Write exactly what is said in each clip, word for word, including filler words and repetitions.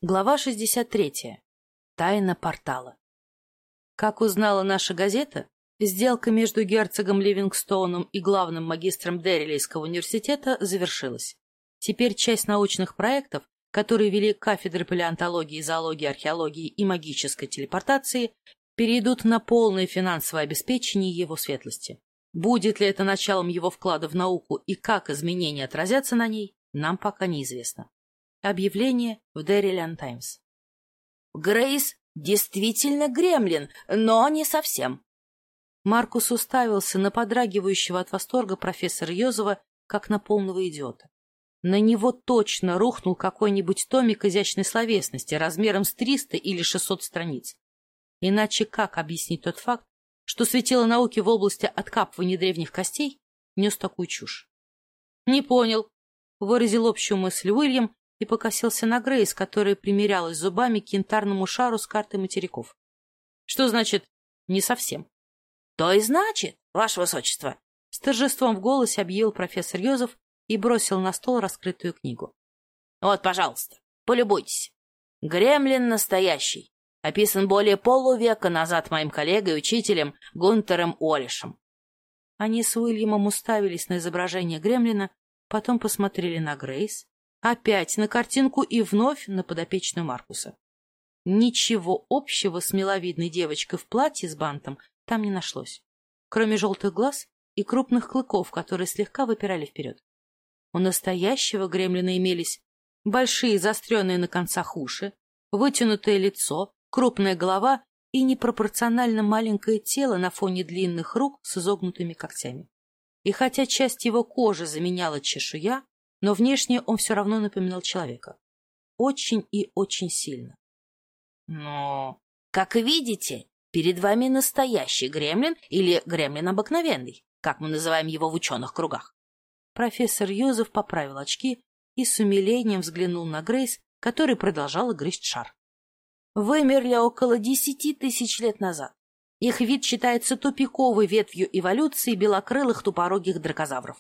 Глава шестьдесят третья. Тайна портала. Как узнала наша газета, сделка между герцогом Ливингстоуном и главным магистром Деррилейского университета завершилась. Теперь часть научных проектов, которые вели кафедры палеонтологии, зоологии, археологии и магической телепортации, перейдут на полное финансовое обеспечение его светлости. Будет ли это началом его вклада в науку и как изменения отразятся на ней, нам пока неизвестно. Объявление в Деррилиан Таймс. Грейс действительно гремлин, но не совсем. Маркус уставился на подрагивающего от восторга профессора Йозефа, как на полного идиота. На него точно рухнул какой-нибудь томик изящной словесности размером с триста или шестьсот страниц. Иначе как объяснить тот факт, что светило науки в области откапывания древних костей нес такую чушь? — Не понял, — выразил общую мысль Уильям и покосился на Грейс, которая примерялась зубами к янтарному шару с картой материков. — Что значит «не совсем»? — То и значит, ваше высочество, — с торжеством в голосе объявил профессор Йозеф и бросил на стол раскрытую книгу. — Вот, пожалуйста, полюбуйтесь. Гремлин настоящий. Описан более полувека назад моим коллегой и учителем Гунтером Олишем. Они с Уильямом уставились на изображение гремлина, потом посмотрели на Грейс, опять на картинку и вновь на подопечную Маркуса. Ничего общего с миловидной девочкой в платье с бантом там не нашлось, кроме желтых глаз и крупных клыков, которые слегка выпирали вперед. У настоящего гремлина имелись большие заостренные на концах уши, вытянутое лицо, крупная голова и непропорционально маленькое тело на фоне длинных рук с изогнутыми когтями. И хотя часть его кожи заменяла чешуя, но внешне он все равно напоминал человека. Очень и очень сильно. Но, как видите, перед вами настоящий гремлин или гремлин обыкновенный, как мы называем его в ученых кругах. Профессор Йозеф поправил очки и с умилением взглянул на Грейс, которая продолжала грызть шар. Вымерли около десяти тысяч лет назад. Их вид считается тупиковой ветвью эволюции белокрылых тупорогих дракозавров.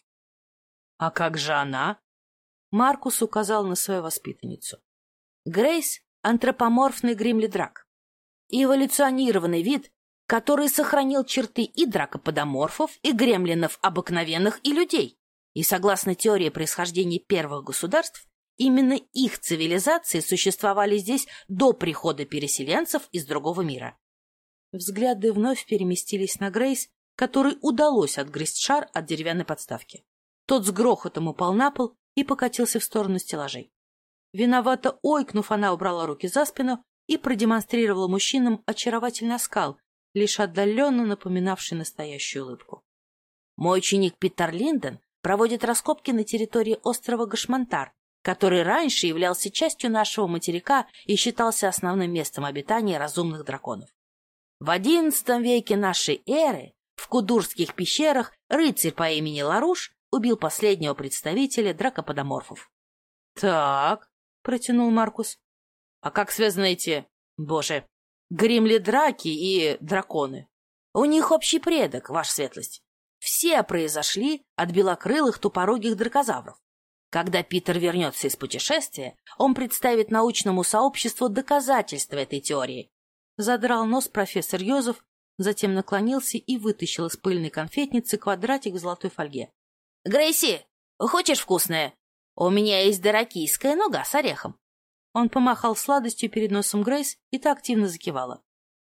— А как же она? Маркус указал на свою воспитанницу. Грейс — антропоморфный гримлидрак. Эволюционированный вид, который сохранил черты и дракоподоморфов, и гремлинов обыкновенных, и людей. И согласно теории происхождения первых государств, именно их цивилизации существовали здесь до прихода переселенцев из другого мира. Взгляды вновь переместились на Грейс, которой удалось отгрызть шар от деревянной подставки. Тот с грохотом упал на пол и покатился в сторону стеллажей. Виновато ойкнув, она убрала руки за спину и продемонстрировала мужчинам очаровательный оскал, лишь отдаленно напоминавший настоящую улыбку. Мой ученик Питер Линден проводит раскопки на территории острова Гашмантар, который раньше являлся частью нашего материка и считался основным местом обитания разумных драконов. В одиннадцатом веке нашей эры в Кудурских пещерах рыцарь по имени Ларуш убил последнего представителя дракоподоморфов. — Так, — протянул Маркус, — а как связаны эти, боже, гримли-драки и драконы? — У них общий предок, ваша светлость. Все произошли от белокрылых тупорогих дракозавров. Когда Питер вернется из путешествия, он представит научному сообществу доказательства этой теории. Задрал нос профессор Йозеф, затем наклонился и вытащил из пыльной конфетницы квадратик в золотой фольге. — Грейси, хочешь вкусное? У меня есть доракийская нога с орехом. Он помахал сладостью перед носом Грейс, и та активно закивала.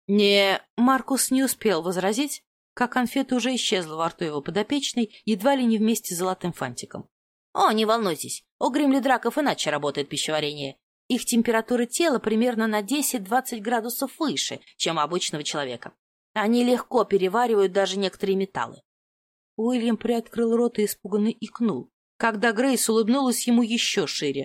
Не, Маркус не успел возразить, как конфета уже исчезла во рту его подопечной, едва ли не вместе с золотым фантиком. — О, не волнуйтесь, у гримлидраков иначе работает пищеварение. Их температура тела примерно на десять-двадцать градусов выше, чем у обычного человека. Они легко переваривают даже некоторые металлы. Уильям приоткрыл рот и испуганно икнул, когда Грейс улыбнулась ему еще шире.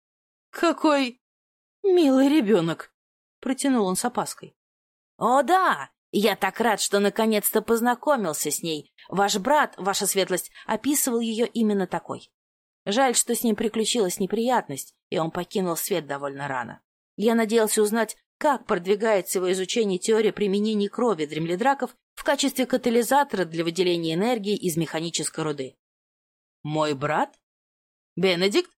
— Какой милый ребенок! — протянул он с опаской. — О, да! Я так рад, что наконец-то познакомился с ней. Ваш брат, ваша светлость, описывал ее именно такой. Жаль, что с ним приключилась неприятность, и он покинул свет довольно рано. Я надеялся узнать, как продвигается его изучение теории применения крови дремледраков в качестве катализатора для выделения энергии из механической руды. — Мой брат? Бенедикт?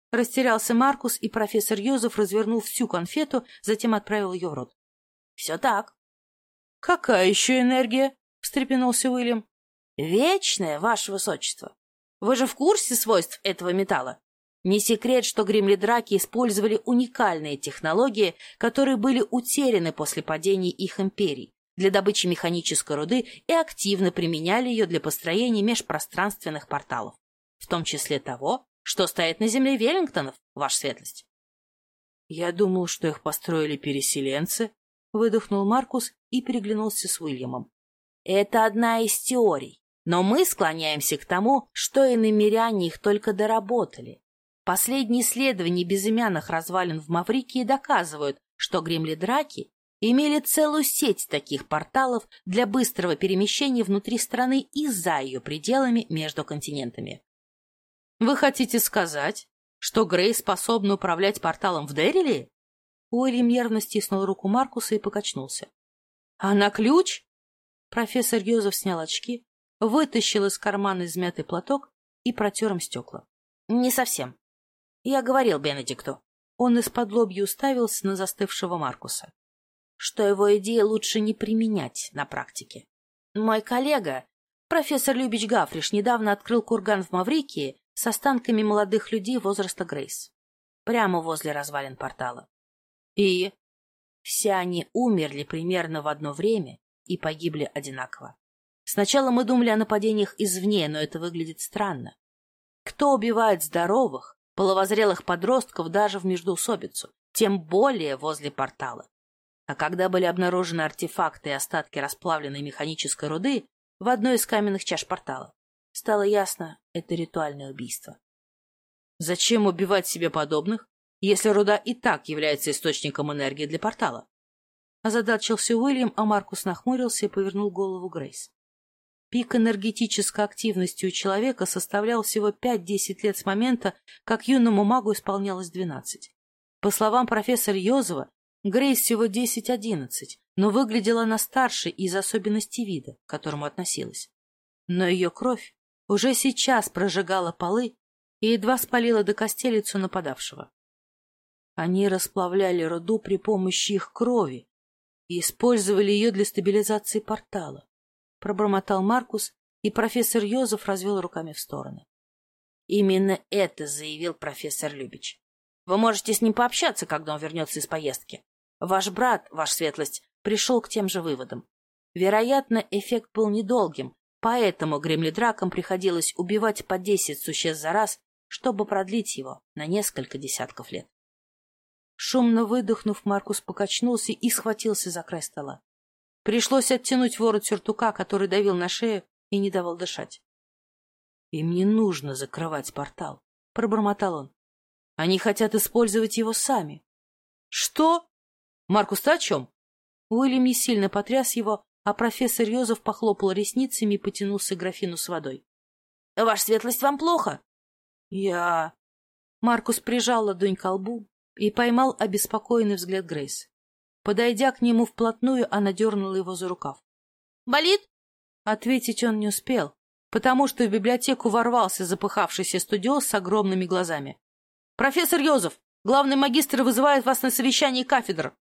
Растерялся Маркус, и профессор Йозеф развернул всю конфету, затем отправил ее в рот. — Все так. — Какая еще энергия? — встрепенулся Уильям. — Вечная, ваше высочество. Вы же в курсе свойств этого металла? Не секрет, что гремлидраки использовали уникальные технологии, которые были утеряны после падения их империй, для добычи механической руды и активно применяли ее для построения межпространственных порталов, в том числе того, что стоит на земле Веллингтонов, ваша светлость. — Я думал, что их построили переселенцы, — выдохнул Маркус и переглянулся с Уильямом. — Это одна из теорий, но мы склоняемся к тому, что иномиряне их только доработали. Последние исследования безымянных развалин в Маврикии доказывают, что гремлидраки имели целую сеть таких порталов для быстрого перемещения внутри страны и за ее пределами между континентами. Вы хотите сказать, что Грей способна управлять порталом в Дэриле? Уильям нервно стиснул руку Маркуса и покачнулся. — Она ключ? Профессор Йозеф снял очки, вытащил из кармана измятый платок и протер им стекла. — Не совсем. Я говорил Бенедикту. Он из-под-лобья уставился на застывшего Маркуса. Что его идеи лучше не применять на практике. Мой коллега, профессор Любич Гафриш, недавно открыл курган в Маврикии с останками молодых людей возраста Грейс. Прямо возле развалин портала. И? Все они умерли примерно в одно время и погибли одинаково. Сначала мы думали о нападениях извне, но это выглядит странно. Кто убивает здоровых, половозрелых подростков даже в междоусобицу, тем более возле портала? А когда были обнаружены артефакты и остатки расплавленной механической руды в одной из каменных чаш портала, стало ясно, это ритуальное убийство. Зачем убивать себе подобных, если руда и так является источником энергии для портала? Озадачился Уильям, а Маркус нахмурился и повернул голову Грейс. Пик энергетической активности у человека составлял всего пять-десять лет с момента, как юному магу исполнялось двенадцать. По словам профессора Йозефа, Грейс всего десять-одиннадцать, но выглядела она старше из особенностей вида, к которому относилась. Но ее кровь уже сейчас прожигала полы и едва спалила до костей лицо нападавшего. Они расплавляли руду при помощи их крови и использовали ее для стабилизации портала. Пробормотал Маркус, и профессор Йозеф развел руками в стороны. Именно это заявил профессор Любич. Вы можете с ним пообщаться, когда он вернется из поездки. Ваш брат, ваша светлость, пришел к тем же выводам. Вероятно, эффект был недолгим, поэтому гремлидракам приходилось убивать по десять существ за раз, чтобы продлить его на несколько десятков лет. Шумно выдохнув, Маркус покачнулся и схватился за край стола. Пришлось оттянуть ворот сюртука, который давил на шею и не давал дышать. — Им не нужно закрывать портал, — пробормотал он. — Они хотят использовать его сами. — Что? Маркус, ты о чем? Уильям не сильно потряс его, а профессор Йозеф похлопал ресницами и потянулся к графину с водой. — Ваша светлость, вам плохо? — Я... Маркус прижал ладонь к лбу и поймал обеспокоенный взгляд Грейс. Подойдя к нему вплотную, она дернула его за рукав. «Болит?» Ответить он не успел, потому что в библиотеку ворвался запыхавшийся студиоз с огромными глазами. «Профессор Йозеф, главный магистр вызывает вас на совещание кафедр!»